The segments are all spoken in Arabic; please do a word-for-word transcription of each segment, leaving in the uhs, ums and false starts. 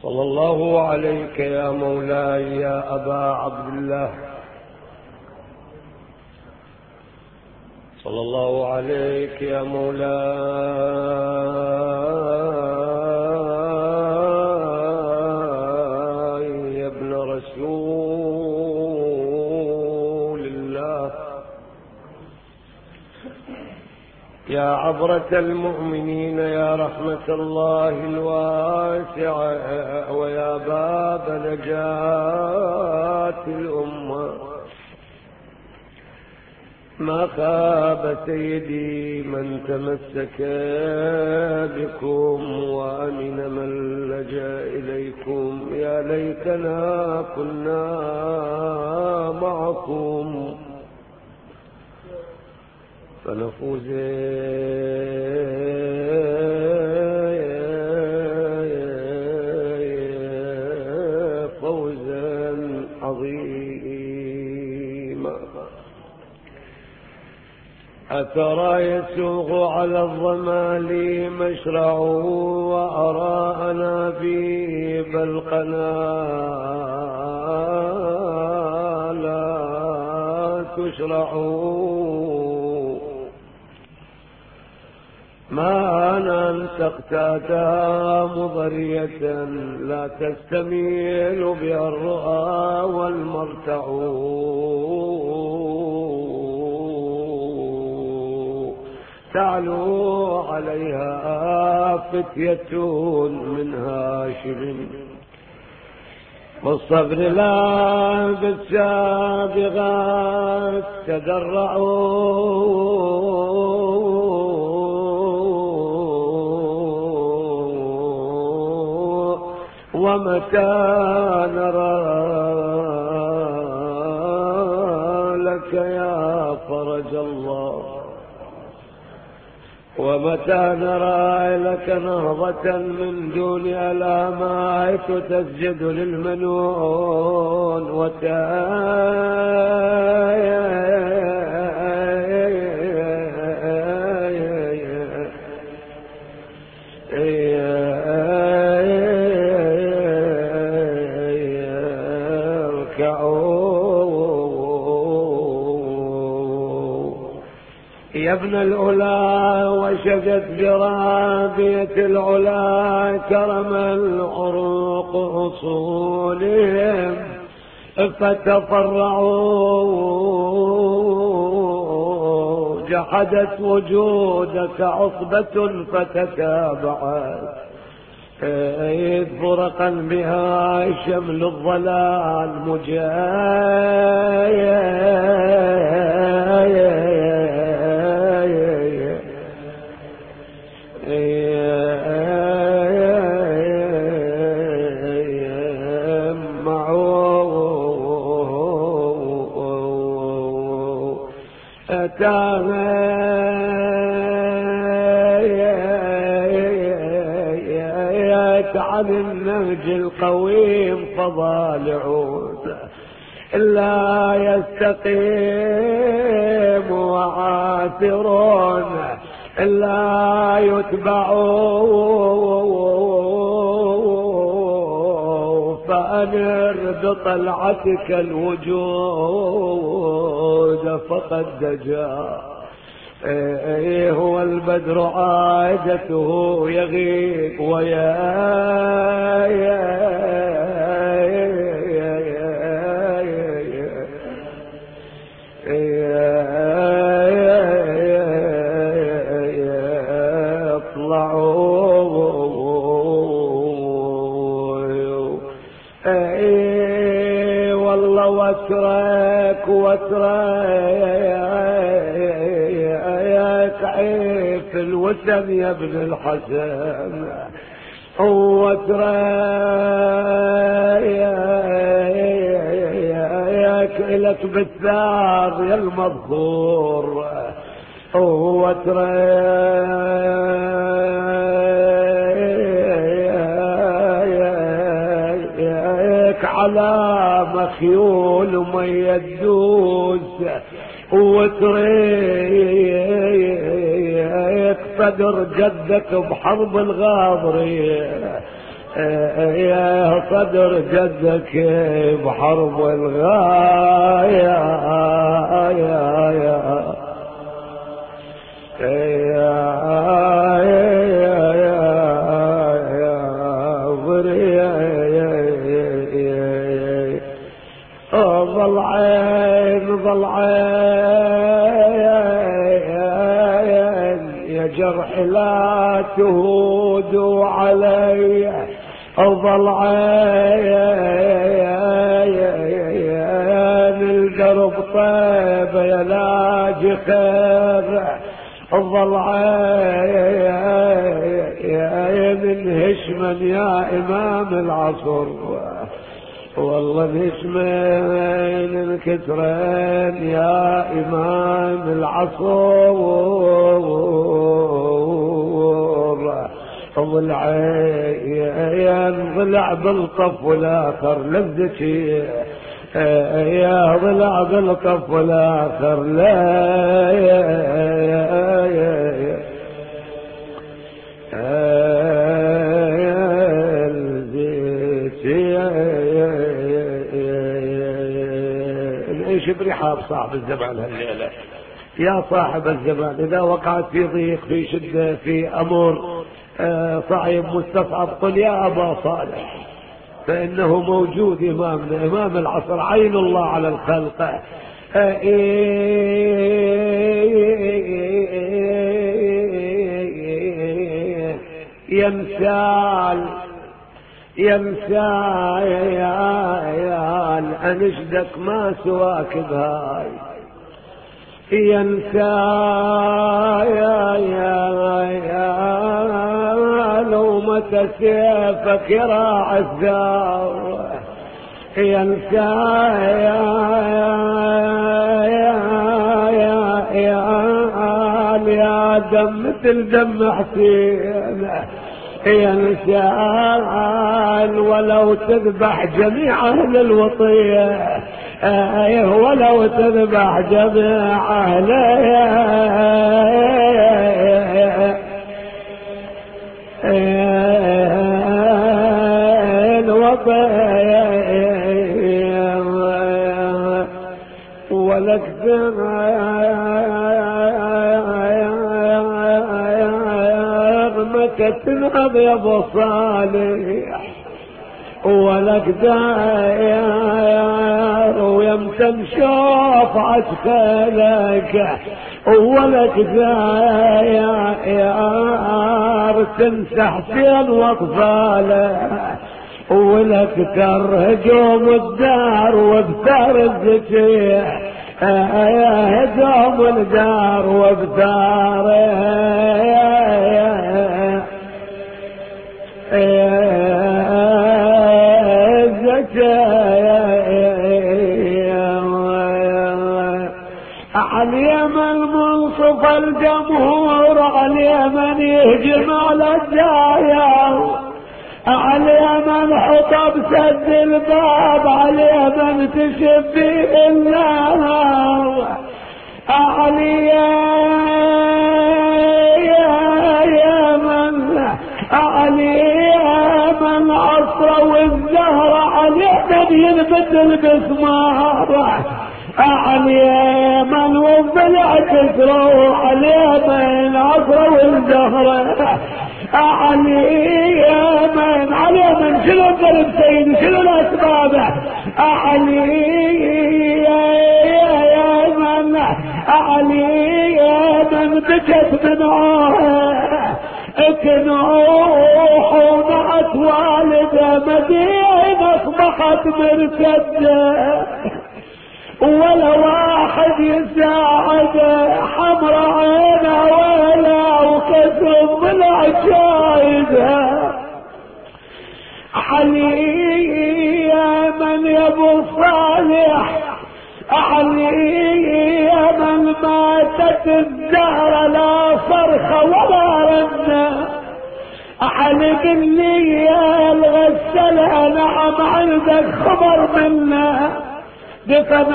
صلى الله عليك يا مولاي يا أبا عبد الله، صلى الله عليك يا مولاي يا ابن رسول الله، يا عبرة المؤمنين، يا رحمة الله الواسعة، ويا باب نجاة الأمة. ما خاب سيدي من تمسك بكم وأمن من لجأ إليكم. يا ليتنا كنا معكم فنفوز فوزا عظيما. أترى يسوغ على الضمال مشرع، وأرى أنابيب القنا لا تشرع. ما أنا أن تقتادها مضرية، لا تستميل بها الرؤى والمرتع. تعلو عليها فتية من هاشم، والصبر لا بالسابغات تدرعوا. ومتى نرى لك يا فرج الله، ومتى نرى لك نهضة من دون ألامات تسجد للمنون. يا ابن الأولى وشجت برابية العلا كرم العروق أصولهم، فتفرعوا جحدت وجودك عصبة فتتابعت، إذ فرقا بها شمل الضلال مجايا. عن النهج القويم فضالعون، لا يستقيم وعاثرون لا يتبعون. فأنر بطلعتك الوجود فقد دجا، إيه هو البدر عادته يغيب ويا يا يطلعوا. والله واترك واترك عيف الوسم يا ابن الحسن، واترك لك بالثار يا المظهور، واترك على مخيول وما يدوس، واترك صدر جدك بحرب الغاضرية، يا صدر جدك بحرب الغاية يا يا يا ظل عين ظل عين يا جرح لا تهود علي ظل عين القلب طيب يا لاجي خير ظل عين هشما يا امام العصر والله نسمين الكترين يا امام العصر ضلعين ضلع بالقف والاخر لذتي يا ضلع بالقف والاخر لا نعيش برحاب صاحب الزمان هالليلة. يا صاحب الزمان إذا وقعت في ضيق في شدة في أمر صعيب مستصعب قل يا أبا صالح فإنه موجود إمامنا إمام العصر عين الله على الخلق. ينسال ينسال أنشدك ما سواك بهاي ينسال لو متى سيفك يراعي الثار ينسال يا دم مثل دم حسين ينسال ولو تذبح جميع أهل الوطية ولو تذبح جميع أهل الوطية ولك تنهض يا ابو صالح ولك داير ويمتن شوف عسكرك ولك داير تنسى حسين واطفاله ولك ترهجوم الدار وبثار الزكيه هدوم الدار وبثار اليمن منصف الجمهور اليمن يهجم على الداير اليمن حطب سد الباب اليمن تشبي النار اليمن اليمن عصر والزهر اليمن ينبت البسمار اليمن والضلع تسروح اليمن عصر والزهر اليمن اليمن شنو الضرب سيدي شنو الاسباب اليمن اليمن بكت منعوه كنوح ومعت والده مدينة اصبحت مرتده ولا واحد يساعد حمر عينه ولا وكسب بالعشايدها اليمن يا ابو صالح اليمن ماتت الزهر لا صرخه ولا رنه حلق لي يا الغسالة نعم عندك خبر منه دفن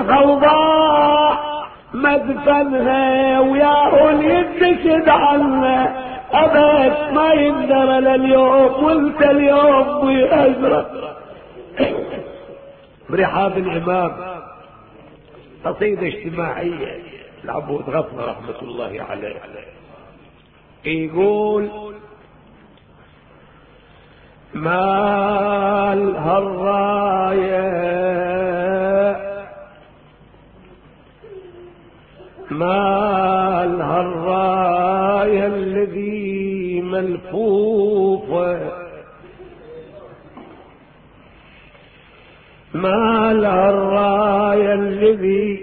خوضاء مدفنها وياه يدشد عنه أبد ما يقدر لليوم وانت اليوم بأجرك. برحاب الإمام قصيدة اجتماعية العبود غفر رحمة الله عليه يقول: مال هالراية مال هالراية الذي ملفوفة مال هالراية الذي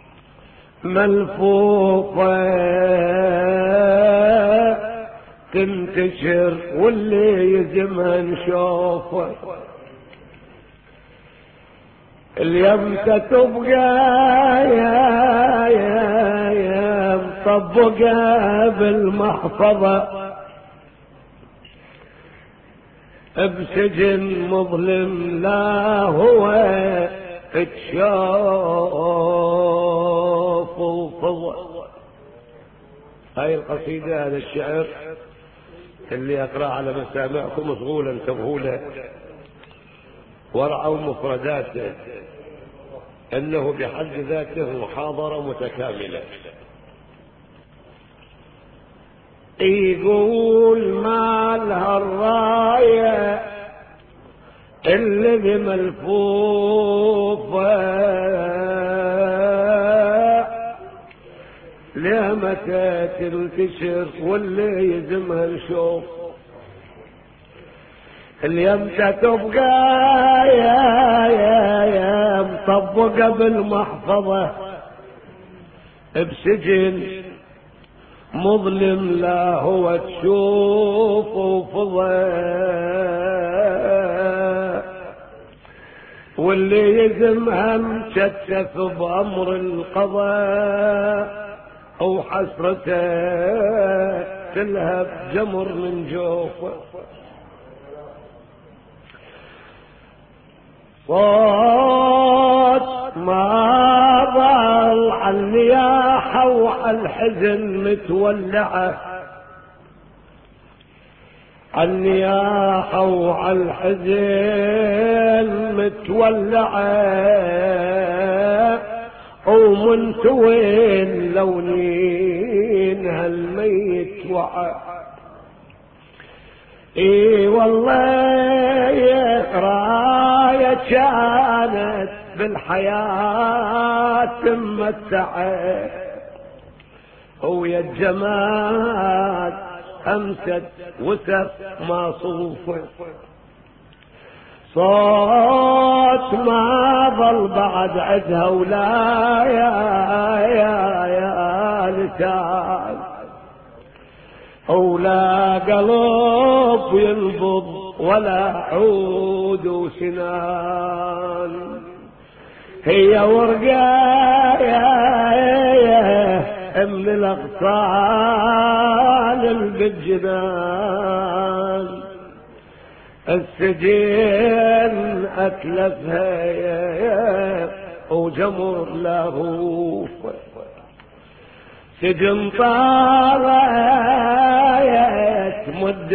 ملفوفة تنتشر واللي يزمها نشوفه اليوم تبقى يا يا يا مطبقة بالمحفظة بسجن مظلم لا هو تشوف وفضل. هاي القصيدة هذا الشعر اللي اقرأ على مسامعكم مشغولا انتبهوا ورعوا مفرداته انه بحد ذاته محاضرة متكاملة. يقول: مال هالراية اللي ملفوفة ليه متى تنتشر واللي يزمها نشوف اليوم تبقى يا يا يا مطبقة بالمحفظة بسجن مظلم لا هو تشوف وفضى واللي يزمها مشتت بأمر القضاء أو حسرته تلهب جمر من جوفه. صوت ما ضل على النياحة وعلى الحزن متولعة على النياحة وعلى الحزن متولعة ومن توين لونين هالميت وعى. اي والله يا راية كانت بالحياة ممتعة ويا الجمال امست وسف ما صوفه صوت ما ظل بعد عدها ولا يا يا يا لسان ولا قلب ينبض ولا عود وسنان. هي ورقة يا من الأغصان بالجنان السجن أتلفها يا وجمر له سجن طالت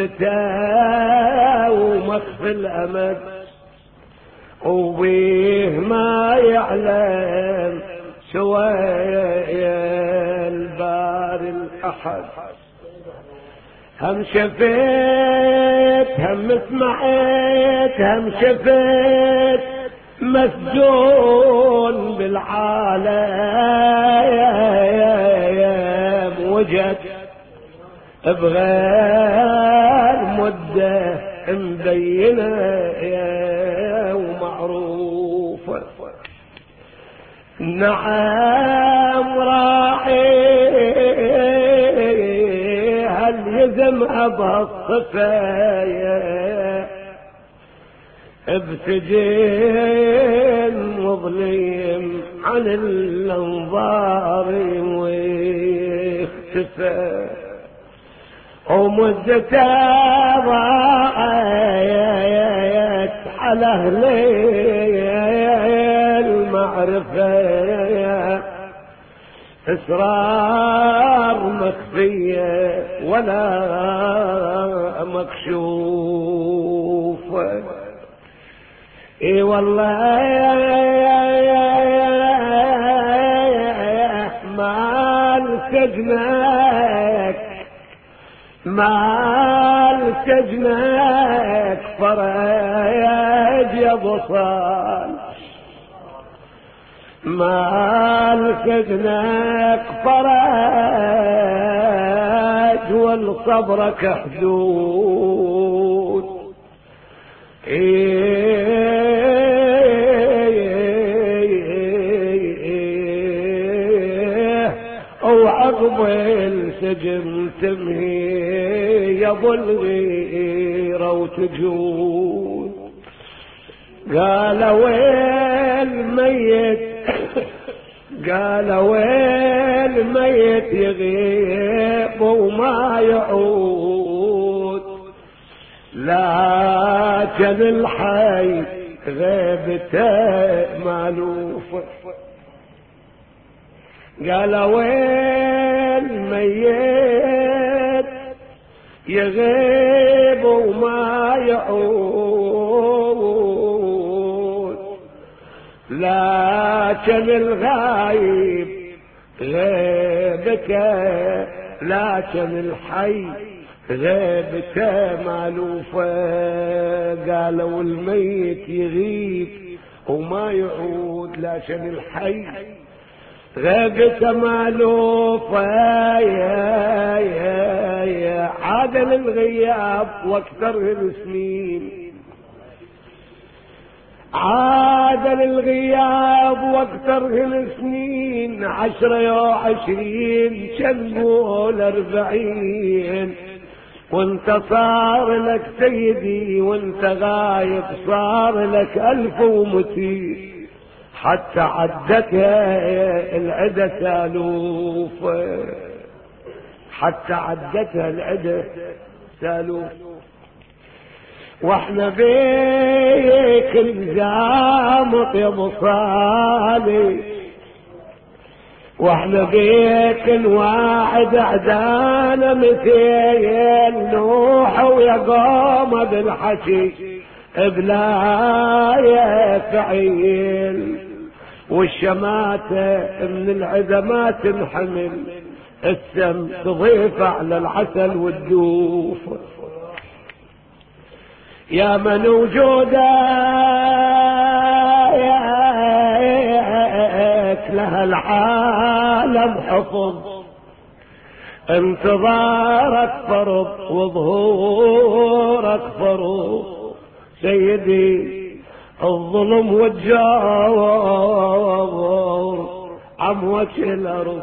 مدته ومخفي الأمد وبيه ما يعلم سوايا البار الأحد. هم شفيت هم سمعت هم شفيت مسجون بالعالم وجد بغير مدة مبينة ومعروفة. نعم راحي هل يزم أبها الصفايا بسجن مظلم عن الانظار واختفى ومدته ضاعت على اهل المعرفة اسرار مخفية ولا مكشوفة. اي والله مال سجنك مال سجنك فرج يا بصال، مال سجنك فرج والصبرك حدود. وعقب السجن تمهي يظل الغيرة وتجود. قالوا الميت قالوا الميت يغيب وما يعود، لكن الحي غيبته مالوفة. قالوا الميت يغيب وما يعود، لكن الغايب غيبته، لكن الحي غيبته مالوفة. قالوا الميت يغيب وما يعود، لكن الحي غيبته مالوفة. يا يا يا عادل الغياب واكثر السنين، عادل الغياب واكثر السنين، عشرة وعشرين شنقول اربعين، وانت صار لك سيدي وانت غايب صار لك الف ومتين، حتى عدتها العدة سالوف، حتى عدتها العدة سالوف. واحنا بيك الزامط يا مصالي، واحنا بيك الواعد اعدانا مثيل نوح ويقوم بالحكي بلا يفعيل، والشماتة من العدمات تنحمل، السم تضيف على العسل والدوف. يا من وجودك لها العالم حفظ، انتظارك فرض وظهورك فرض، سيدي الظلم والجور عم وجه الارض.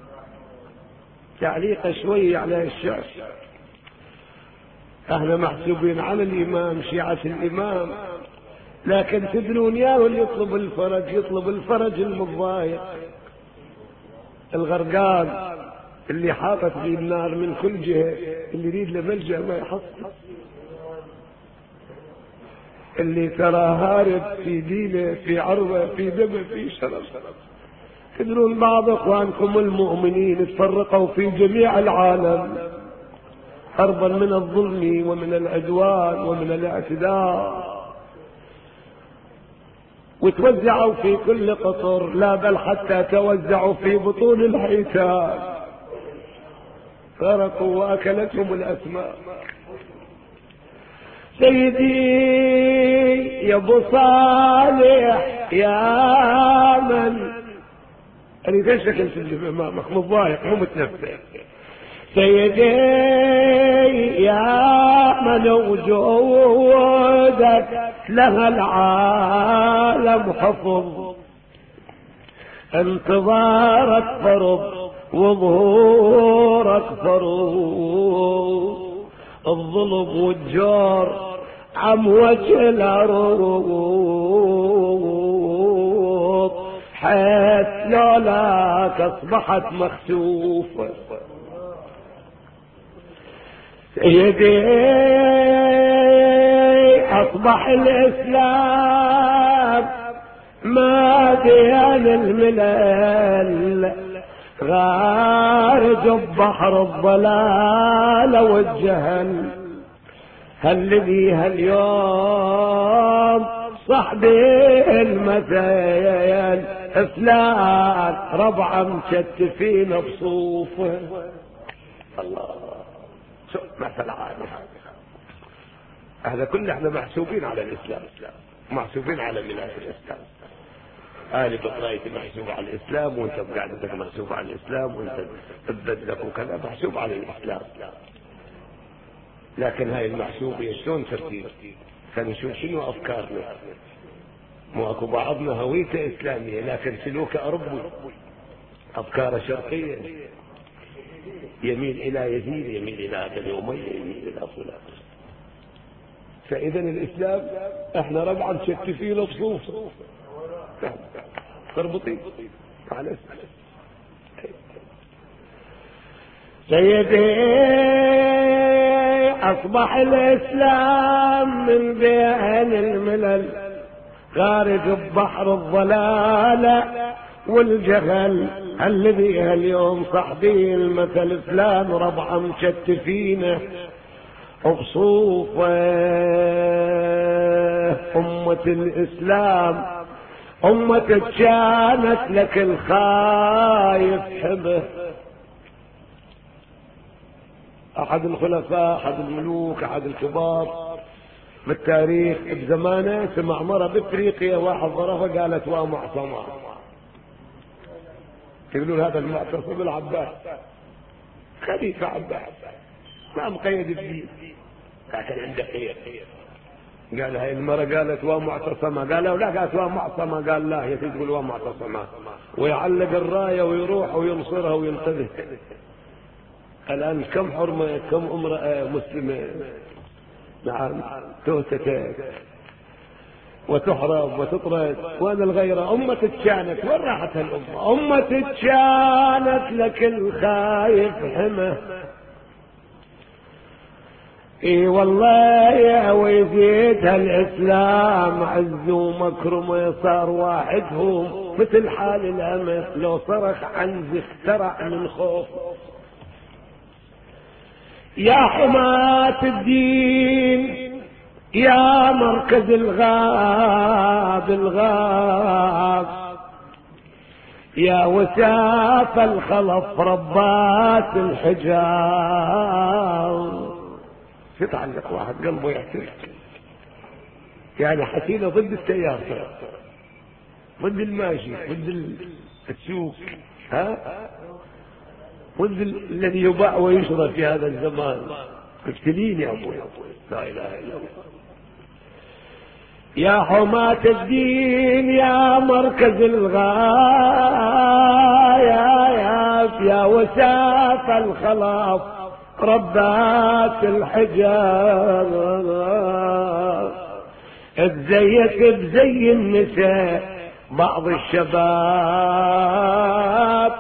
تعليق شوي على الشعر. احنا محسوبين على الامام، شيعة الامام، لكن تدرون يا اللي يطلب الفرج يطلب الفرج المتضايق، الغرقان اللي حاطت في النار من كل جهة، اللي يريد له ملجأ ما يحصل، اللي ترى هارب في دينه في عرضه في دمه في شرف. تدرون بعض اخوانكم المؤمنين تفرقوا في جميع العالم هربا من الظلم ومن العدوان ومن الاعتداء، وتوزعوا في كل قطر، لا بل حتى توزعوا في بطون الحيتان، فرقوا واكلتهم الاسماء. سيدي يا ابو صالح يا من اريد اشكل في امامك متضايق مو متنفس، سيدي يا من وجودك لها العالم حفظ، انتظارك فرض وظهورك فرض، الظلم والجور عم وجه العروض، حيث لولاك اصبحت مخسوفة. سيدي اصبح الاسلام ما ديان الملل، غارق ببحر الضلال والجهل، هالذي هاليوم صاحبي المثل فلان ربعة مشتفين بصوفه. الله، شو مثل عادي هذا كله. احنا محسوبين على الاسلام، محسوبين على ميلاد الاسلام. آلي بقرايتي محسوب على الاسلام، وانت بقعدتك محسوب على الاسلام، وانت تبدلك وكذا محسوب على الاسلام. لكن هاي المحسوبية شلون ترتيب؟ فنشوف شنو افكارنا. مو اكو بعضنا هويته اسلامية لكن سلوكه اوروبي، افكاره شرقية، يميل الى يزيد، يميل الى ابن امية، يميل الى فلان. فاذا الاسلام احنا ربعا مشتفين بصوف تربطين معلش. سيدي اصبح الاسلام من بين الملل غارق ببحر الضلال والجهل، الذي اليوم صاحبي المثل فلان ربعة مشتفينه بصوفه. أمة الإسلام أمة كانت لك الخايف حبه. أحد الخلفاء، أحد الملوك، أحد الكبار بالتاريخ بزمانه سمع مرة بافريقيا واحد ضربه قالت ومعصمة. يقولون هذا المعتصم العباس، خليفة عباس ما مقيد بدين لكن عنده خير. قال هاي المرة قالت ومعتصمة، قال لا قالت ومعصمة، قال لا هي تقول ومعتصمة، ويعلق الراية ويروح وينصرها وينقذها. الآن كم حرمة، كم امرأة مسلمة نعم تهتك وتحرم وتطرد. وين الغيرة؟ أمة تشانت، وين راحت هالأمة؟ أمة تشانت لك الخايف حمه. اي والله يا ويزيد هالإسلام عز ومكرمه، صار واحدهم مثل حال الأمس لو صرخ عنز اخترع من خوف. يا حماة الدين يا مركز الغاب الغاب، يا وساف الخلف ربات الحجاب. يتعلق واحد قلبه يحترق، يعني حكينا ضد التيار، ضد الماشي، ضد السوق، ها ضد الذي يباع ويشرى في هذا الزمان. مبتلين يا ابوي، لا اله الا الله. يا حماة الدين يا مركز الغايات، يا وساف الخلاف ربات الحجاب، اتزيت بزي النساء بعض الشباب،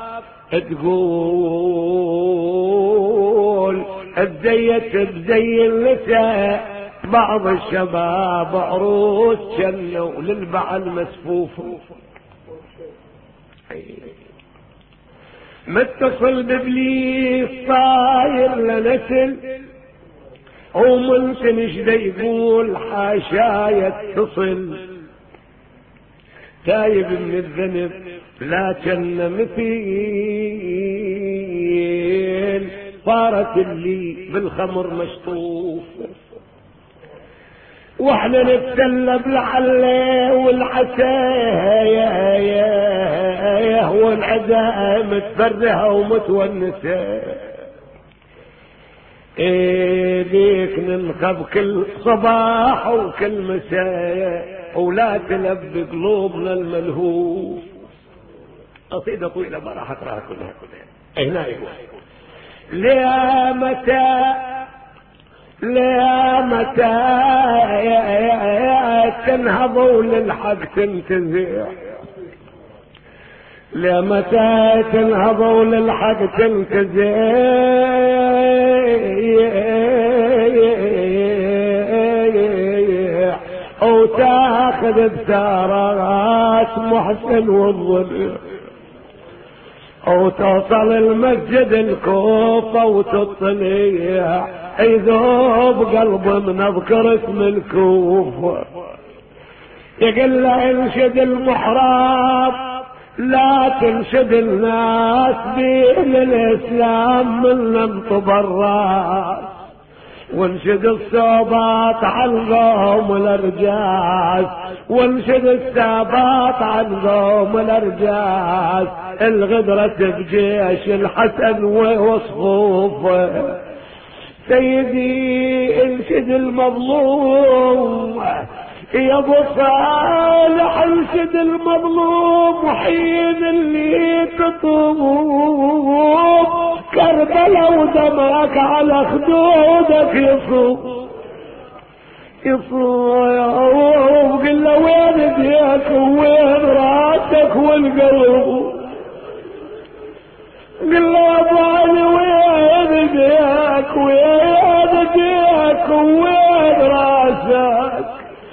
تقول اتزيت بزي النساء بعض الشباب، عروس شنوا للبعل مسفوف، متصل بابليس صاير لنسل، وممكن ايش دا يقول حاشا يتصل، تايب من الذنب لكن مثيل، صارت اللي بالخمر مشطوف، واحنا نتسلب لعله والعسايه والعزاء متفرهه ومتونسه، ايه بيك ننخب كل صباح وكل مساء، ولا تلب قلوبنا الملهوف. قصيدة طويلة ما راح اقراها كلها. هنا يقول ليه متى ليه متى تنهضوا للحق تنتزع، ليه متى تنهضوا للحق تنتزع، او تاخذ بثارات محسن والظل، وتوصل المسجد الكوفة وتطلع يذوب قلب من اذكر اسم الكوفة. يقول له انشد المحراب لا تنشد الناس دين الاسلام من انطب الراس، وانشد الصوبات عن قوم الارجاس، وانشد السابات عن قوم الارجاس، الغدرة بجيش الحسن وصفوفه. سيدي انشد المظلوم يا ابو صالح، انشد المظلوم حين اللي تطوب كربلاء ودمعك على خدودك يصوب يصوب. قل له وين ايديك وين راسك والقلب، قل له ابو علي وين ايديك وين ايديك وين راسك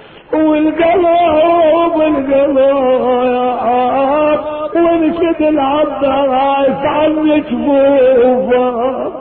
والقلب القلب. وانشد العباس عن جفوفه.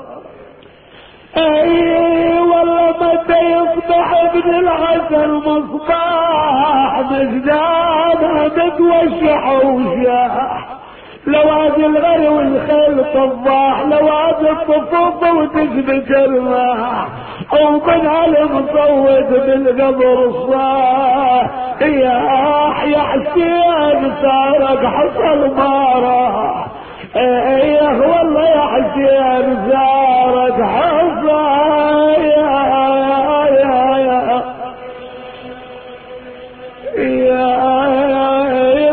اي والله متى يصبح ابن الحسن مصباح مزداد عدد وشح وشاح، لوادي الغر والخيل طباح، لوادي الصفوف وتثبت الماح، ومنها المصوت بالقبر الصاح. يا يا حسين صارك حصل ما راح، ايه والله يا حسين صارك حصل يا يا يا يا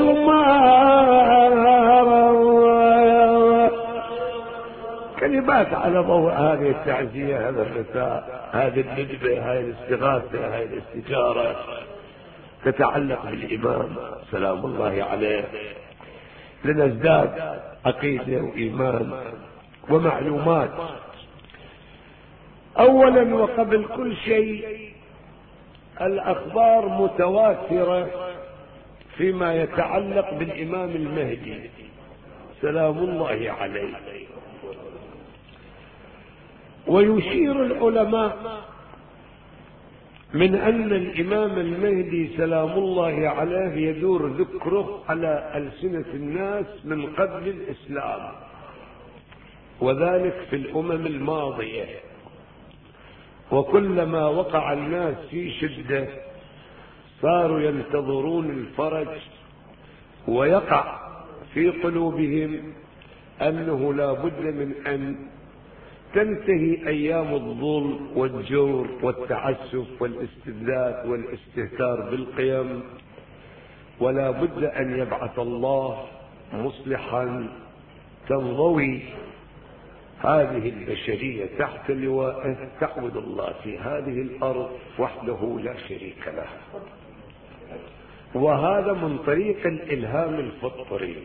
كلمات على ضوء هذه التعزية، هذا الرثاء، هذه الندبة، هذه الاستغاثة، هذه الاستجارة تتعلق بالإمام سلام الله عليه، لنزداد عقيدة وإيمان ومعلومات. أولا وقبل كل شيء الأخبار متواترة فيما يتعلق بالإمام المهدي سلام الله عليه، ويشير العلماء من أن الإمام المهدي سلام الله عليه يدور ذكره على ألسنة الناس من قبل الإسلام، وذلك في الأمم الماضية. وكلما وقع الناس في شدة صاروا ينتظرون الفرج، ويقع في قلوبهم أنه لا بد من أن تنتهي أيام الظلم والجور والتعسف والاستبداد والاستهتار بالقيم، ولا بد أن يبعث الله مصلحا تنضوي هذه البشرية تحت لوائه تعبد الله في هذه الأرض وحده لا شريك له. وهذا من طريق الإلهام الفطري.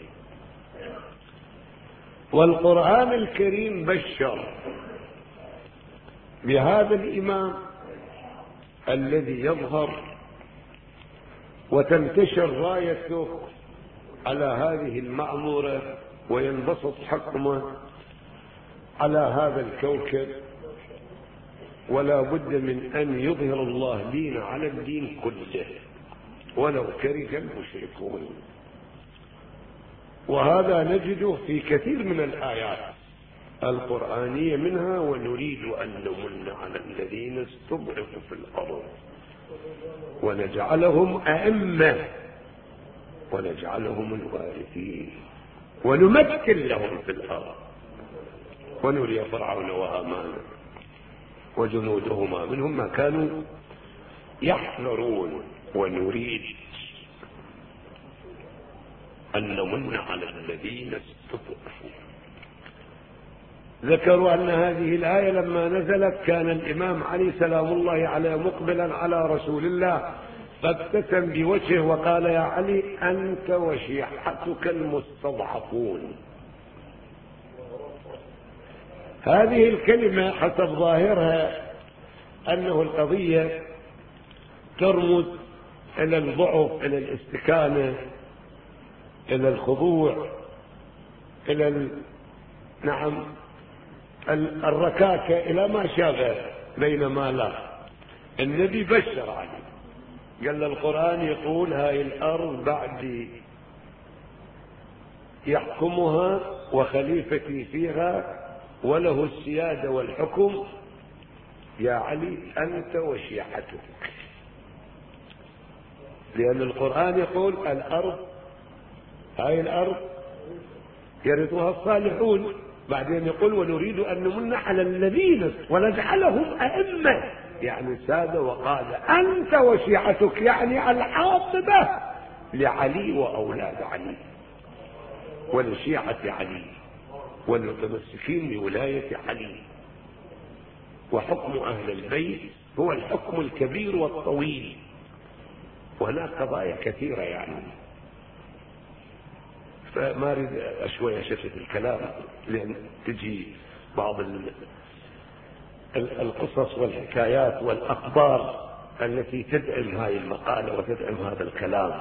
والقرآن الكريم بشر بهذا الإمام الذي يظهر وتنتشر رايته على هذه المعمورة وينبسط حكمه على هذا الكوكب، ولا بد من أن يظهر الله دين على الدين كله ولو كره المشركون. وهذا نجده في كثير من الآيات القرآنية، منها ونريد أن نمن على الذين استضعفوا في الأرض ونجعلهم أئمة ونجعلهم الوارثين ونمكن لهم في الأرض ونري فرعون وهامان وجنودهما منهم ما كانوا يحذرون. ونريد أن نمن على الذين استضعفوا. ذكروا أن هذه الآية لما نزلت كان الإمام علي سلام الله عليه مقبلا على رسول الله، فابتسم بوجهه وقال: يا علي أنت وشيعتك المستضعفون. هذه الكلمة حسب ظاهرها أنه القضية ترمز إلى الضعف، إلى الاستكانة، إلى الخضوع، إلى ال... نعم الركاكة إلى ما شابه، بينما لا، النبي بشر عليه، قال القرآن يقول هاي الأرض بعد يحكمها وخليفتي فيها وله السيادة والحكم، يا علي أنت وشيعتك. لأن القرآن يقول الأرض، هاي الأرض يرثها الصالحون، بعدين يقول ونريد أن نمن على الذين ونجعلهم أئمة، يعني سادة وقادة، أنت وشيعتك، يعني العاصبة لعلي وأولاد علي ولشيعة علي والمتمسكين بولاية علي. وحكم أهل البيت هو الحكم الكبير والطويل، وهناك قضايا كثيرة يعني، فما أريد شوية شفت الكلام، لأن تجي بعض القصص والحكايات والأخبار التي تدعم هذه المقالة وتدعم هذا الكلام،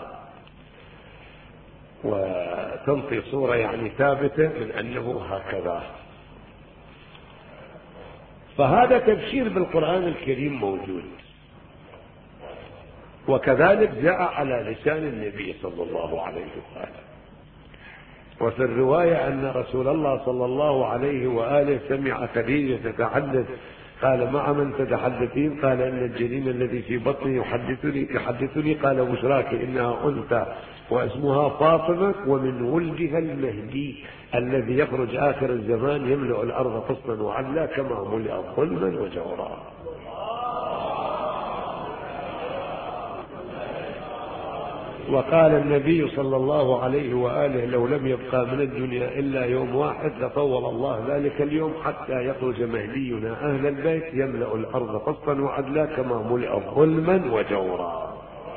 وتنطي صورة يعني ثابتة من أنه هكذا. فهذا تبشير بالقرآن الكريم موجود، وكذلك جاء على لسان النبي صلى الله عليه وسلم. وفي الرواية أن رسول الله صلى الله عليه وآله سمع خديجة تتحدث، قال مع من تتحدثين؟ قال إن الجنين الذي في بطني يحدثني, يحدثني قال بشراك إنها أنثى واسمها فاطمة ومن ولدها المهدي الذي يخرج آخر الزمان يملأ الأرض قسطا وعدلا كما ملئت ظلما وجورا. وقال النبي صلى الله عليه وآله لو لم يبقى من الدنيا إلا يوم واحد لطول الله ذلك اليوم حتى يخرج مهدينا أهل البيت يملأ الأرض قسطا وعدلا كما ملئت ظلما وجورا.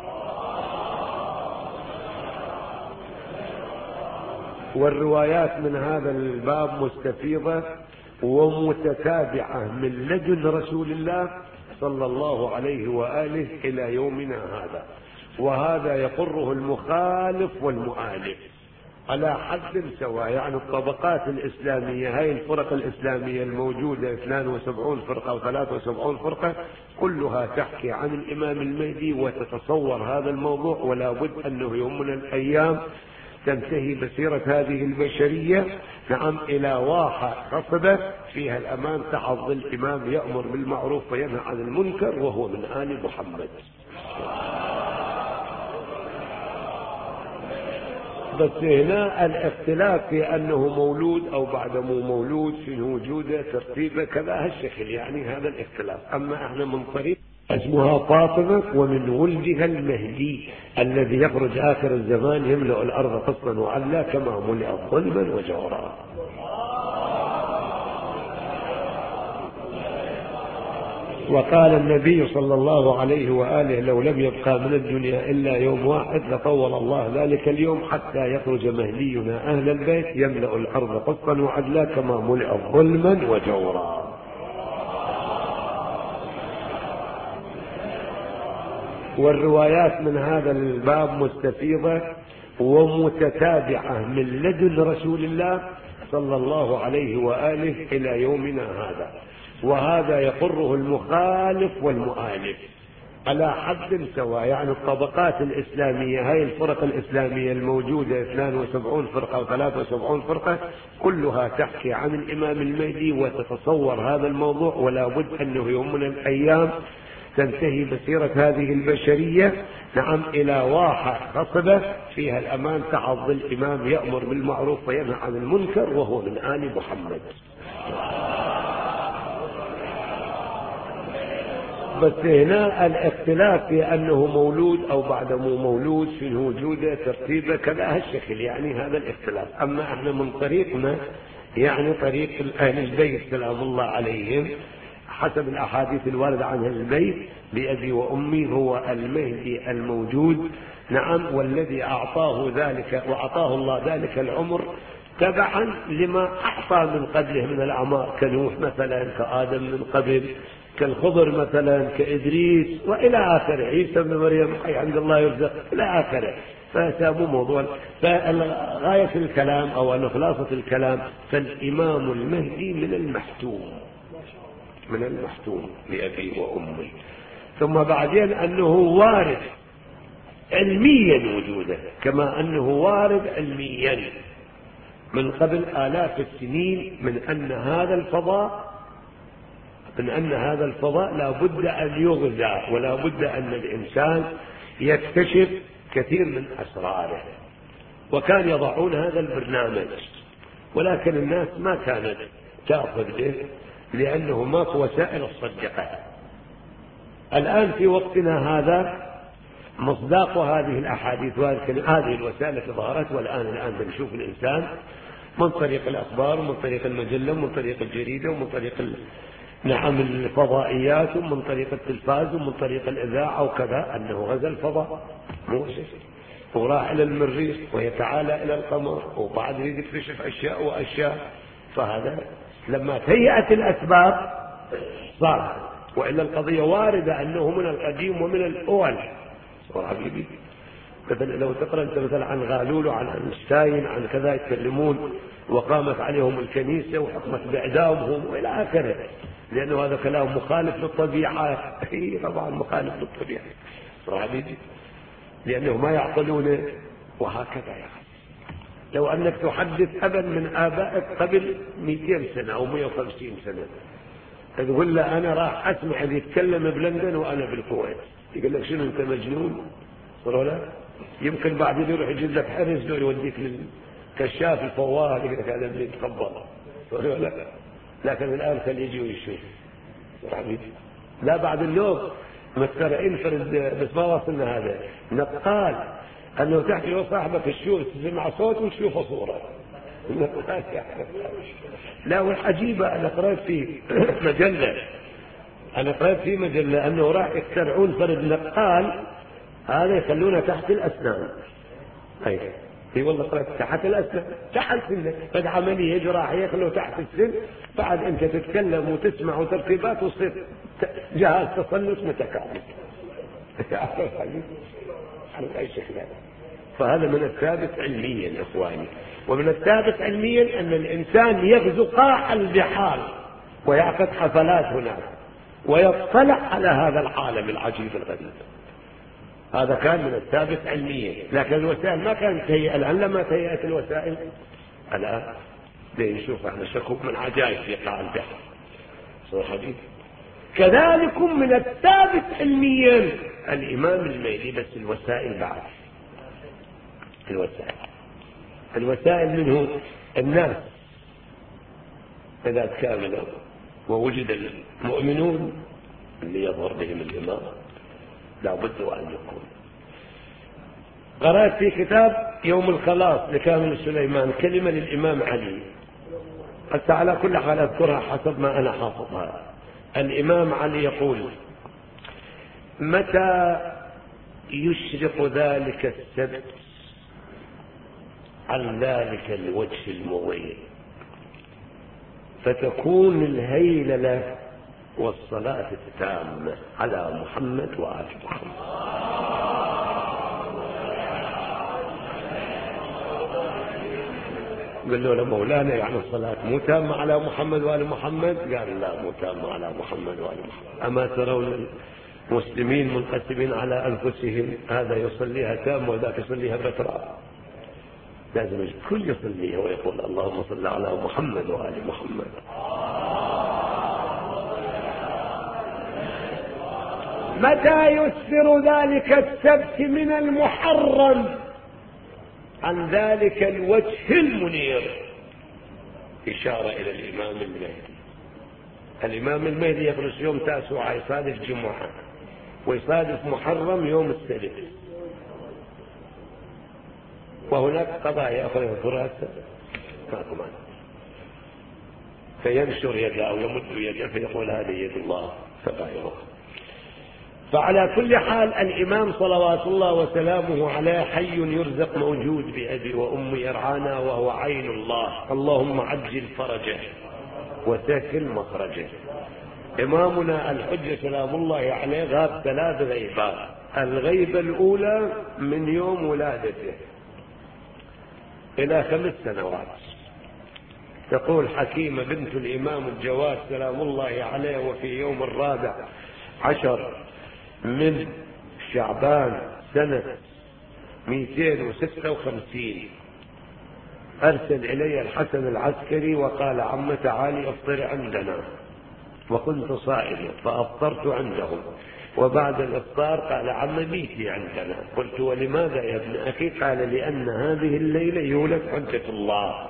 والروايات من هذا الباب مستفيضة ومتتابعة من لدن رسول الله صلى الله عليه وآله إلى يومنا هذا، وهذا يقره المخالف والمؤالف على حد سواء. يعني الطبقات الإسلامية، هاي الفرق الإسلامية الموجودة اثنان وسبعين فرقة أو ثلاثة وسبعين فرقة كلها تحكي عن الإمام المهدي وتتصور هذا الموضوع، ولا بد أنه يوم من الأيام تنتهي مسيرة هذه البشرية نعم إلى واحة خصبة فيها الأمان تحت ظل إمام يأمر بالمعروف وينهى عن المنكر وهو من آل محمد. بس هنا الاختلاف في أنه مولود أو بعد مو مولود، في وجوده ترتيبه كذا هالشكل، يعني هذا الاختلاف. أما احنا من طريق اسمها فاطمة ومن ولدها المهدي الذي يخرج آخر الزمان يملأ الأرض قسطا وعدلا كما ملئت ظلما وجورا. وقال النبي صلى الله عليه وآله لو لم يبقى من الدنيا إلا يوم واحد لطول الله ذلك اليوم حتى يخرج مهدينا أهل البيت يملأ الأرض قسطا وعدلا كما ملئت ظلما وجورا. والروايات من هذا الباب مستفيضة ومتتابعة من لدن رسول الله صلى الله عليه وآله إلى يومنا هذا، وهذا يقره المخالف والمؤالف على حد سواء. يعني الطبقات الإسلامية، هاي الفرق الإسلامية الموجودة اثنان وسبعين فرقة أو ثلاثة وسبعين فرقة كلها تحكي عن الإمام المهدي وتتصور هذا الموضوع، ولا بد أنه يوم من الأيام تنتهي مسيرة هذه البشرية نعم إلى واحة خصبة فيها الأمان تحت ظل إمام يأمر بالمعروف وينهى عن المنكر وهو من آل محمد. بس هنا الاختلاف في أنه مولود أو بعد مو مولود، في وجوده ترتيبه كذا هالشكل، يعني هذا الاختلاف. أما احنا من طريقنا يعني طريق أهل البيت سلام الله عليهم حسب الأحاديث الواردة عن أهل البيت بأبي وأمي هو المهدي الموجود نعم، والذي أعطاه ذلك وأعطاه الله ذلك العمر تبعا لما أعطى من قبله من الأعمار، كنوح مثلا، كآدم من قبل، كالخضر مثلا، كإدريس وإلى آخره، عيسى بن مريم حي عند الله يرزق إلى آخره. فسامو موضوع. فغاية الكلام أو أن خلاصة الكلام، فالإمام المهدي من المحتوم، من المحتوم لأبي وأمي. ثم بعدين أنه وارد علميا وجوده، كما أنه وارد علميا من قبل آلاف السنين، من أن هذا الفضاء من أن هذا الفضاء لا بد أن يغذى، ولا بد أن الإنسان يكتشف كثير من أسراره. وكان يضعون هذا البرنامج، ولكن الناس ما كانت تأخذ به، لأنه ماكو وسائل تصدقه. الآن في وقتنا هذا مصداق هذه الأحاديث وهذه الوسائل التي ظهرت، والآن الآن بنشوف الإنسان من طريق الأخبار، ومن طريق المجلة، ومن طريق الجريدة، ومن طريق نعم الفضائيات، ومن طريق التلفاز، ومن طريق الإذاعة وكذا، أنه غزا الفضاء موسى وراح إلى المريخ ويتعالى إلى القمر، وبعد يكتشف أشياء وأشياء. فهذا لما تهيأت الأسباب صار، وإلا القضية واردة أنه من القديم ومن الأول. وحبيبي مثلا لو تقرأ أنت مثلا عن غالول وعن أينشتاين عن كذا يتكلمون، وقامت عليهم الكنيسة وحكمت بإعدامهم وإلى آخره، لأنه هذا كلام مخالف للطبيعة. طبعا مخالف للطبيعة حبيبي، لأنه ما يعقلون. وهكذا يا أخي، لو أنك تحدث أبا من آبائك قبل مئتين سنة أو مئة وخمسين سنة، تقول له أنا راح أسمع اللي يتكلم بلندن وأنا بالكويت، يقول لك شنو أنت مجنون؟ ولا يمكن بعدين يروح يجيب لك حرز ويوديك للكشاف الفوار، يقول لك هذا اللي تخبر. ولا لكن الآن خليه يجي ويشوف. لا بعد اليوم مستر انفرد، بس ما وصلنا هذا نقال أنه تحكي له صاحبك تشوف تسمع صوت وتشوف صورة. لا والعجيبة أنا قرأت في مجلة أنا قرأت في مجلة أنه راح يخترعون فرد نقال، هذا يخلونه تحت الأسنان. أي في والله قرأت تحت الأسنان، تحت السن، قد عملية جراحية يخلوه تحت السن، بعد أنت تتكلم وتسمع وترتيبات وصير جهاز تصنت متكامل. فهذا من الثابت علميا إخواني. ومن الثابت علميا أن الإنسان يغزو قاع البحار ويعقد حفلات هناك ويطلع على هذا العالم العجيب الغريب. هذا كان من الثابت علميا، لكن الوسائل ما كانت تهيئة. الآن لما تهيئت الوسائل الآن نشوف احنا شكوك من عجائب في قاع البحر. صحيح حبيبي. كذلك من الثابت علميا الإمام المهدي، بس الوسائل بعد. الوسائل الوسائل منه الناس إذا كاملوا ووجد المؤمنون اللي يظهر بهم الإمام لا بد أن يكون. قرأت في كتاب يوم الخلاص لكامل سليمان كلمة للإمام علي، حتى على كل حال أذكرها حسب ما أنا حافظها. الإمام علي يقول: متى يشرق ذلك السبت عن ذلك الوجه المضيء فتكون الهيللة والصلاة التامة على محمد وآل محمد. قال له مولانا يعني الصلاة مو تامة على محمد وآل محمد؟ قال لا، مو تامة على محمد وآل محمد. أما ترون المسلمين منقسمين على أنفسهم، هذا يصليها تامة وذاك يصليها بتراء. لازم الكل يصليها ويقول اللهم صل على محمد وآل محمد. متى يسفر ذلك السبت من المحرم عن ذلك الوجه المنير؟ إشارة إلى الإمام المهدي. الإمام المهدي يخرج يوم تاسوعة، يصادف جمعة، ويصادف محرم يوم السبت، وهناك قضايا أخرى فراسة ماكو معنى، فينشر يده أو يمد يده فيقول هذه يد الله فغيره. فعلى كل حال الإمام صلوات الله وسلامه عليه حي يرزق موجود بأبي وأمي يرعانا وهو عين الله. اللهم عجل فرجه وسهل مخرجه. إمامنا الحجة سلام الله عليه غاب ثلاث غيبات. الغيبة الأولى من يوم ولادته إلى خمس سنوات. تقول حكيمة بنت الإمام الجواد سلام الله عليه: وفي يوم الرابع عشر من شعبان سنة مئتين وستة وخمسين أرسل إلي الحسن العسكري وقال: عم تعالي افطر عندنا. وكنت صائما فأفطرت عندهم، وبعد الإفطار قال: عم بيتي عندنا. قلت: ولماذا يا ابن أخي؟ قال: لأن هذه الليلة يولد حجة الله.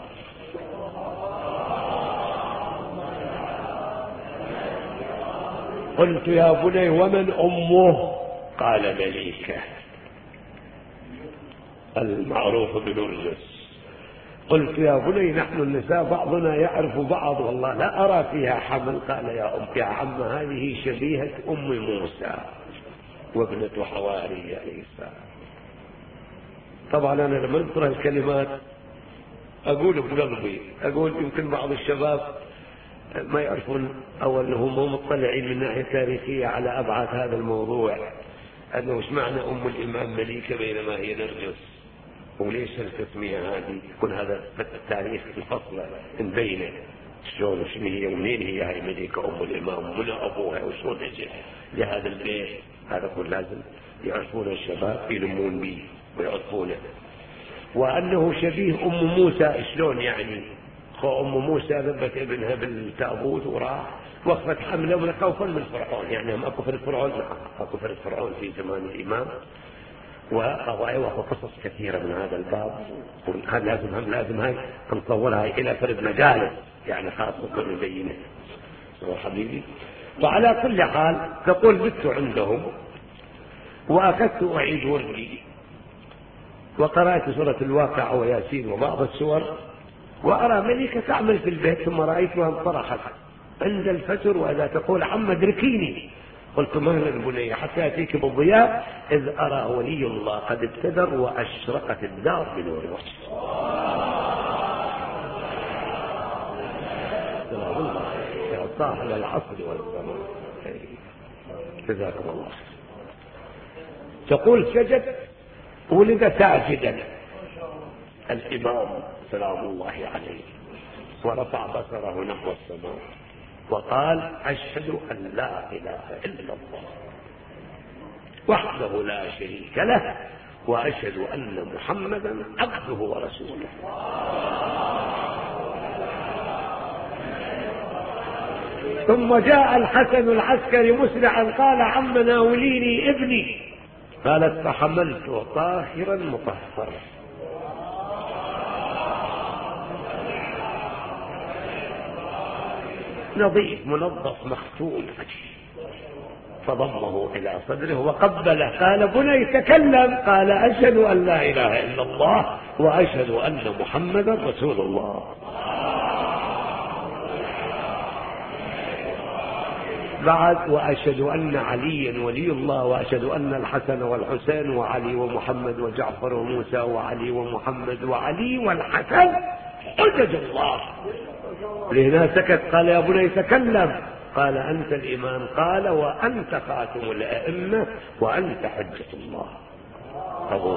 قلت: يا بني ومن أمه؟ قال: مليكة المعروف بنرجس. قلت: يا بني نحن النساء بعضنا يعرف بعض، والله لا أرى فيها حمل. قال: يا أم يا عم هذه شبيهة أم موسى وابنة حواري عيسى. طبعا أنا لما أذكر الكلمات أقول بقلبي، أقول يمكن بعض الشباب ما يعرفون أو أنهم مطلعين من ناحية تاريخية على أبعاد هذا الموضوع، أنه إيش معنى أم الإمام مليكة بينما هي نرجس، وليش التسمية هذه؟ يكون هذا التاريخ الفصل بينه شلون وشنو هي ومنين هي هاي مليكة أم الإمام ومن أبوها وشلون اجت لهذا البيت. هذا كل لازم يعرفون الشباب يلمون به ويعرفونه. وأنه شبيه أم موسى. شلون يعني؟ خو أم موسى ذبت ابنها بالتابوت وراح وقفت حمله من خوفا من فرعون. يعني هم أكو فرد فرعون، أكو فرد فرعون في زمان الإمام، وقضايا وقصص كثيرة من هذا الباب. هذا لازم هم لازم هاي نصورها إلى فرد مجالس يعني خاصة نبينه حبيبي. وعلى كل حال تقول: بت عندهم وأخذت أعيد وردي وقرأت سورة الواقع وياسين وبعض السور، وأرى ملكة تعمل في البيت، ثم رأيتها انطرحت عند الفجر وإذا تقول: عم ادركيني. قلت: مهلا بني حتى يأتيك بالضياء، إذ أرى ولي الله قد ابتدر وأشرقت الدار بنور وجهه. سلام الله يا صاحب العصر والزمان، جزاكم الله. تقول: سجد ولد ساجدا الإمام سلام الله عليه، ورفع بصره نحو السماء وقال: أشهد أن لا إله إلا الله وحده لا شريك له، وأشهد أن محمدا عبده ورسوله. ثم جاء الحسن العسكري مسرعا قال: عم ناوليني ابني. قالت: فحملته طاهرا مطهرا. نظيف منظف مختوم، فضمه إلى صدره وقبله. قال: بني تكلم. قال: أشهد أن لا إله إلا الله وأشهد أن محمدا رسول الله. بعد: وأشهد أن عليا ولي الله، وأشهد أن الحسن والحسين وعلي ومحمد وجعفر وموسى وعلي ومحمد وعلي والحسن حجج الله. لهنا سكت. قال: يا بني تكلم. قال: أنت الإمام. قال: وأنت خاتم الأئمة وأنت حجة الله. أبو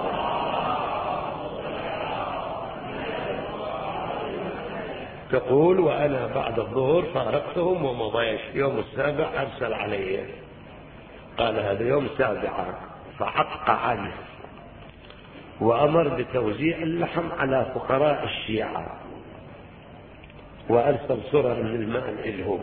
تقول: وأنا بعد الظهر فارقتهم ومضيت. يوم السابع أرسل علي قال: هذا يوم سابع، فحق عنه وأمر بتوزيع اللحم على فقراء الشيعة، وأرسل سرر من الماء له،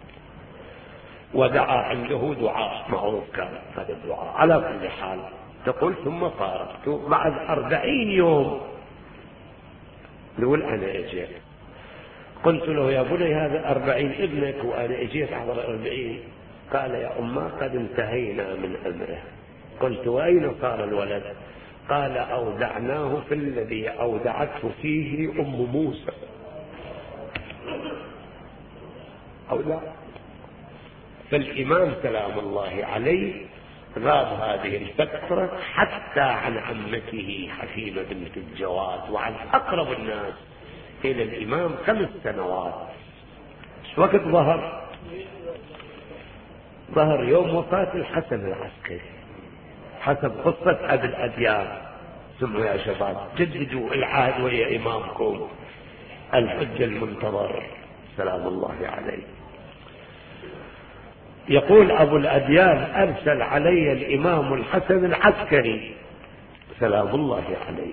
ودعا عنده دعاء معروف كان هذا الدعاء. على كل حال تقول: ثم فارقت بعد أربعين يوم. نقول: أنا أجيت. قلت له: يا بني هذا أربعين ابنك وأنا أجيت على أربعين. قال: يا أمه قد انتهينا من أمره. قلت: وأين صار الولد؟ قال: أودعناه في الذي أودعته فيه أم موسى. أو لا. فالإمام سلام الله عليه غاب هذه الفترة حتى عن عمته حكيمة بنت الجواد وعن أقرب الناس إلى الإمام خمس سنوات. وقت ظهر ظهر يوم وفاة الحسن العسكري حسب قصة أبي الأديان. سمعوا يا شباب، جددوا العهد ويا إمامكم الحج المنتظر سلام الله عليه. يقول أبو الأديان: أرسل علي الإمام الحسن العسكري سلام الله عليه،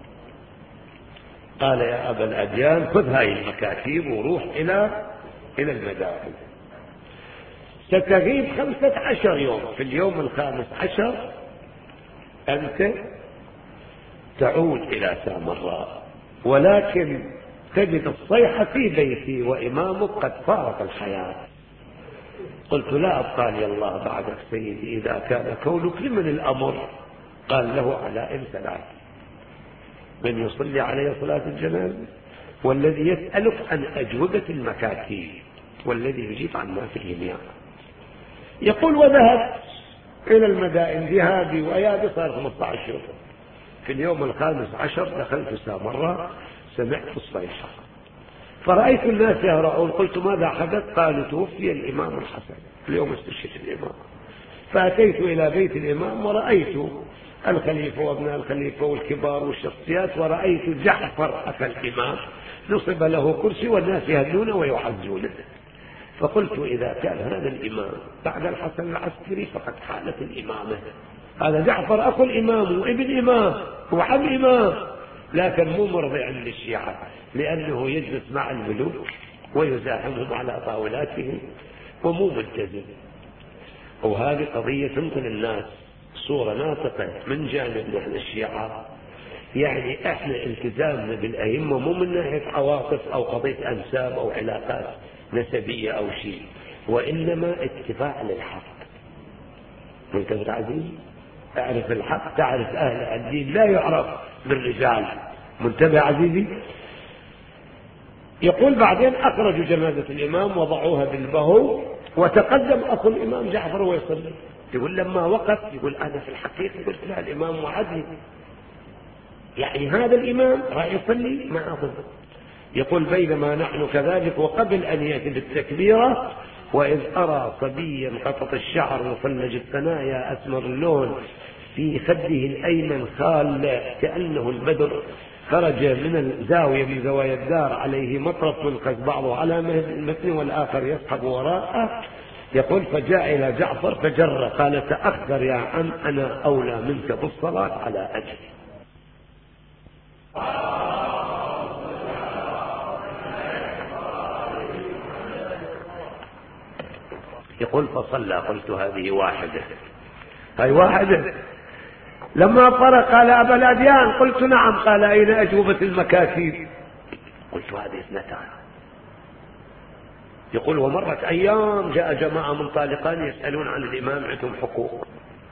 قال: يا أبا الأديان خذ هاي المكاتيب وروح إلى إلى المدائن، ستغيب خمسة عشر يوم، في اليوم الخامس عشر أنت تعود إلى سامراء، ولكن تجد الصيحة في بيتي وإمامك قد فارق الحياة. قلت: لا أبقى لي الله بعدك سيدي، إذا كان كونك لمن الأمر؟ قال له: علائم ثلاث: من يصلي عليه صلاة الجنازة، والذي يسألك عن أجوبة المكاتيب، والذي يجيب عن ما في اليمين. يقول: وذهبت إلى المدائن، ذهابي وأيابي صار خمسة عشر يوم. في اليوم الخامس عشر دخلت سامراء، سمعت الصيحة فرأيت الناس يهرعون. قلت: ماذا حدث؟ قالوا: توفي الإمام الحسن، اليوم استشهد الإمام. فأتيت إلى بيت الإمام ورأيت الخليفة وابن الخليفة والكبار والشخصيات، ورأيت جعفر أخا الإمام نصب له كرسي والناس يهدون ويعزونه. فقلت: إذا كان هذا الإمام بعد الحسن العسكري فقد حالت الإمامة. هذا جعفر أخو الإمام وابن إمام وعم إمام، لكن مو مرضي عند الشيعة، لأنه يجلس مع الملوك ويزاحمهم على طاولاتهم ومو ملتزم. وهذه قضية تنقل الناس صورة ناطقة من جانب نحن الشيعة، يعني احنا التزامنا بالأئمة مو من ناحية عواطف أو قضية أنساب أو علاقات نسبية أو شيء، وإنما اتباع للحق. منتظر عزيز، اعرف الحق تعرف أهل الدين، لا يعرف بالرجال. منتبه عزيزي. يقول: بعدين أخرجوا جنازة الإمام وضعوها بالبهو، وتقدم أخو الإمام جعفر ويصلي. يقول: لما وقف يقول: أنا في الحقيقة قلت له الإمام وعدني، يعني هذا الإمام راح يصلي ما أظن. يقول: بينما نحن كذلك وقبل أن يأتي بالتكبيرة، وإذ أرى صبيا قطط الشعر مفلج الثنايا أسمر اللون في خده الأيمن خال كأنه البدر، خرج من الزاوية من زوايا الدار عليه مطرف منقذ بعضه على المتن والآخر يسحب وراءه. يقول: فجاء إلى جعفر فجر، قال: تأخر يا عم، أنا أولى منك بالصلاة على أجل. يقول: فصلى. قلت: هذه واحدة، هاي واحدة. لما فرق قال: أبا الأديان. قلت: نعم. قال: أين أجوبة المكاتيب؟ قلت: هذه اثنتان. يقول: ومرت أيام جاء جماعة من طالقان يسألون عن الإمام، عندهم حقوق،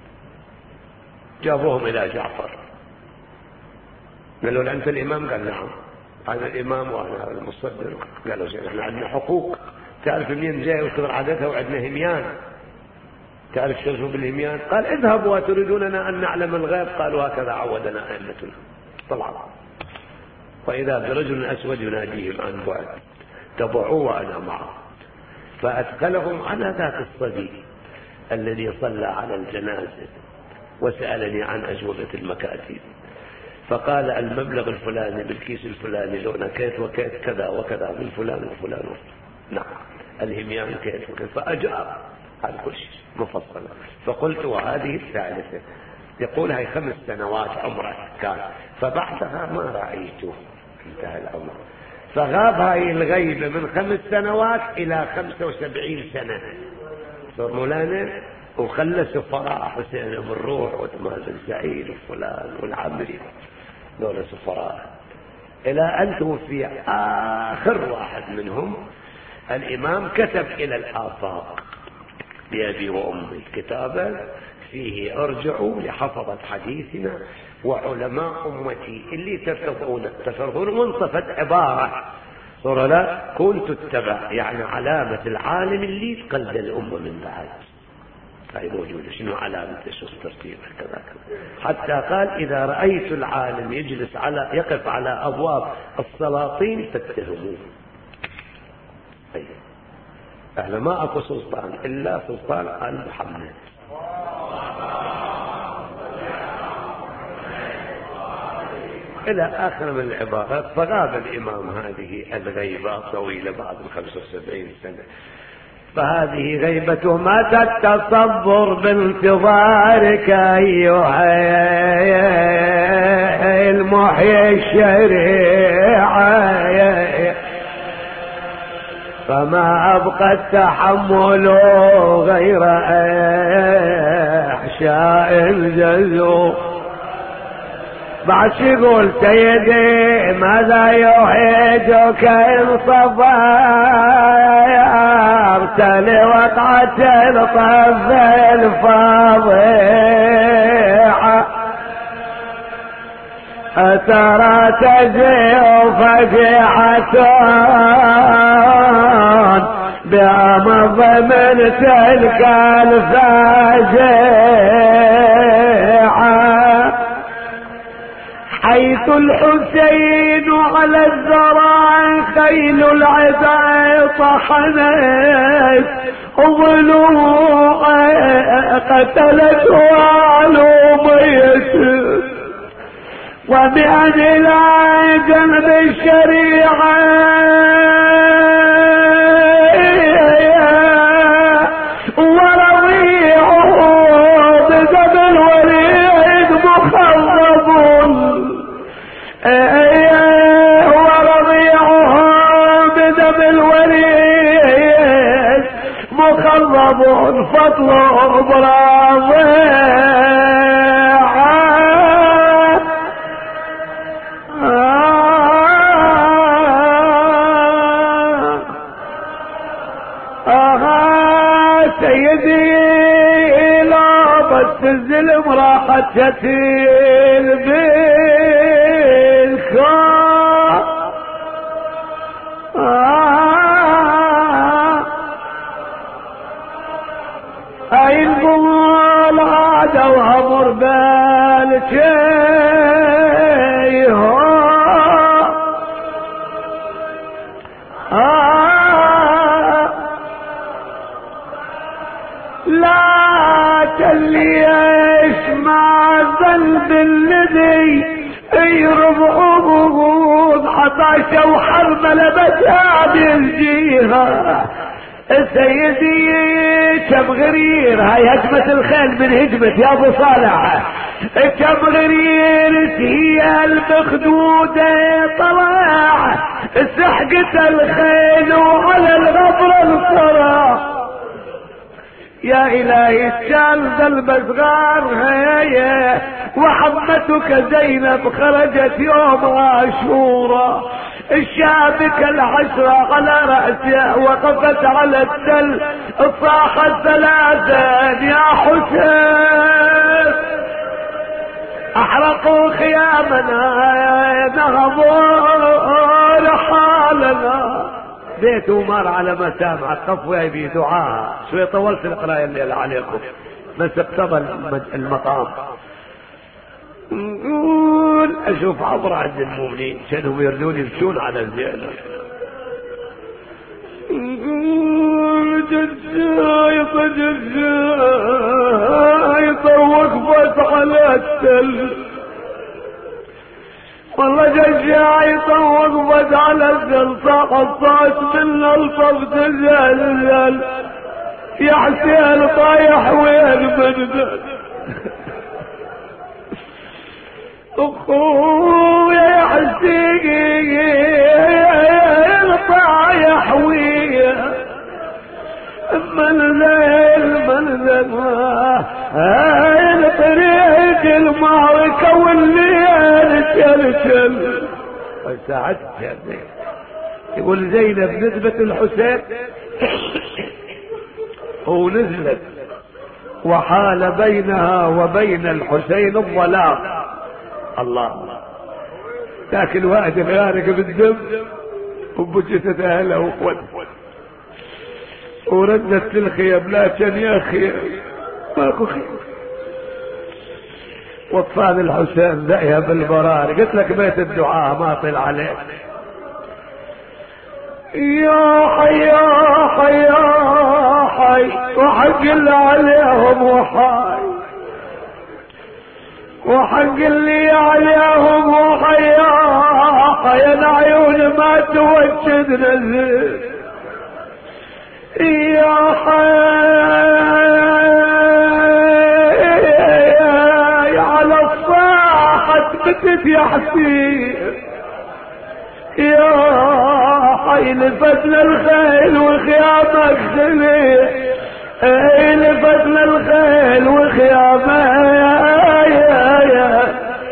جابوهم إلى جعفر، قالوا: أنت الإمام؟ قال: نعم أنا الإمام وأنا المصدر. قالوا: زين، احنا عندنا حقوق، تعرف منين جاي وكبر عادتها، وعندنا هميان، تعرف شو بالهميان؟ قال: اذهبوا وتريدوننا أن نعلم الغيب. قالوا: هكذا عودنا أئمتنا. طلعوا، وإذا برجل أسود يناديهم عن بعد، تبعوا وأنا معه، فأدخلهم على ذاك الصبي الذي صلى على الجنازة وسألني عن أجوبة المكاتب، فقال: المبلغ الفلاني بالكيس الفلاني، لونه كيت وكيت كذا وكذا من فلان وفلان. نعم، الهميان كيت وكيت. فأجاب على كل شيء مفصلا. فقلت: وهذه الثالثة. يقول: هاي خمس سنوات عمره كان، فبعدها ما رأيته، انتهى الأمر. فغاب هاي الغيبة من خمس سنوات إلى خمسة وسبعين سنة. صار مولانا وخلى سفراء، حسين بن روح ومازن سعيد وفلان والعمري، دول سفراء، إلى أن توفي آخر واحد منهم. الإمام كتب إلى الآفاق بأبي وأمي كتابا فيه: ارجعوا لحفظة حديثنا وعلماء أمتي اللي ترتضون تفرضون. وانصفت عبارة صورة: لا كنت تتبع، يعني علامة العالم اللي تقلد الأمة من بعد. هاي موجودة. شنو علامة؟ شو الترتيب كذا. حتى قال: إذا رأيت العالم يجلس على يقف على أبواب السلاطين فاتهموه. احنا ما اكو سلطان الا سلطان آل محمد. الى اخر من العبارات. فغاب الامام هذه الغيبة طويلة بعد خمسة وسبعين سنة، فهذه غيبته مات التصبر بانتظارك ايها المحيي الشريعة، فما ابقى التحمل غير احشاء الجزو. بعد يقول سيدي ماذا يوحدك ان صبرت لوقعة الطف الفاضحة، أترى تجيء فجيعة بأمض من تلك الفاجعة، حيث الحسين على الزرع خيل العداء طحنت ضلوع قتلت وعلومية، وبأن إلى جنب الشريعة ورضيعه بدم الوريد مخضب، ورضيعه بدم الوريد مخضب فاطلب راضع. سيدي لا بتزلم راحت شتيل بالكون، اي القول عاد وامر بالشيء اللي يسمع ذنب الذي يربعوه عطاشة وحرب لبسها بالجيهة. سيدي كم غرير هاي هجمة الخيل من هجمة يا ابو صالح، كم غرير هي المخدودة طلع سحقة الخيل وعلى الغبر الصراع. يا الهي الشال ذنب صغار هي وحمتك زينب خرجت يوم عاشورا، الشابك العشرة على رأسه وقفت على التل صاحت ثلاثا يا حسين احرقوا خيامنا نهضوا رحالنا. بيت ومر على مسامع الطفوة يبي دعاء شوي طولت القراية الليلة عليكم بس اقتضى المقام. نقول اشوف عبر عند المؤمنين كانوا يردون يمشون على الزينة. نقول جزايطة جزايطة وقفت على التل، والله جزايطة وقفت على التل صاحت من الطف تزلزل. يا حسين طايح وين منزل اخويا يا حسين طايح ويا منزل منزل هاي طريق المعركة والليل تلتل. وساعدت يا زين يقول زينب نسبة الحسين ونزلت وحال بينها وبين الحسين الظلام. الله تاكل واحد غارق بالدم وبجت اهلها واخوتها وردت للخيم لكن يا اخي ماكو خير. واطفال الحسين ذهب بالبراري قلت لك بيت الدعاء ما طل عليه. يا حي يا حي يا حي وحق اللي عليهم وحي وحق اللي عليهم وحي يا حي انا عيوني ما توجد نزل يا حي على الصاحة بكت يا حسين يا حي لفتنا الخيل وخيامك خلي اي لفتنا الخيل وخيامك يا يا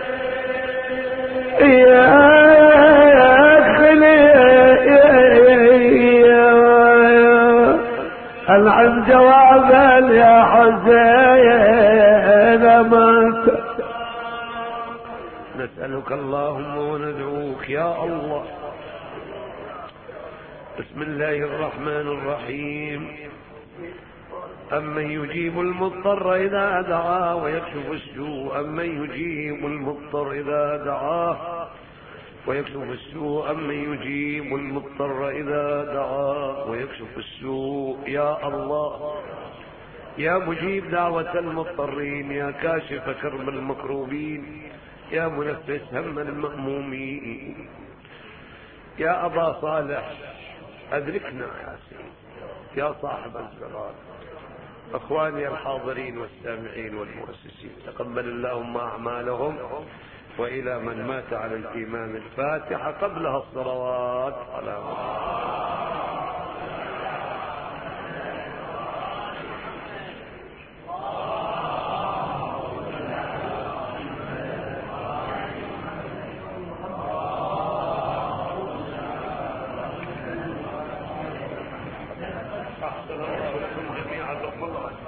يا خلي العن جوابا يا حسين ما نسألك اللهم وندعوك يا الله. بسم الله الرحمن الرحيم. أمن يجيب المضطر إذا دعاه ويكشف السوء أمن يجيب المضطر إذا دعاه ويكشف السوء أمن يجيب المضطر إذا دعاه ويكشف السوء يا الله يا مجيب دعوة المضطرين يا كاشف كرب المكروبين يا منفس هم المأمومين يا أبا صالح أدركنا يا سيدي يا صاحب الزمان. أخواني الحاضرين والسامعين والمؤسسين تقبل اللهم أعمالهم وإلى من مات على الإيمان الفاتحة قبلها الصلوات على أحسن الله لكم جميعا.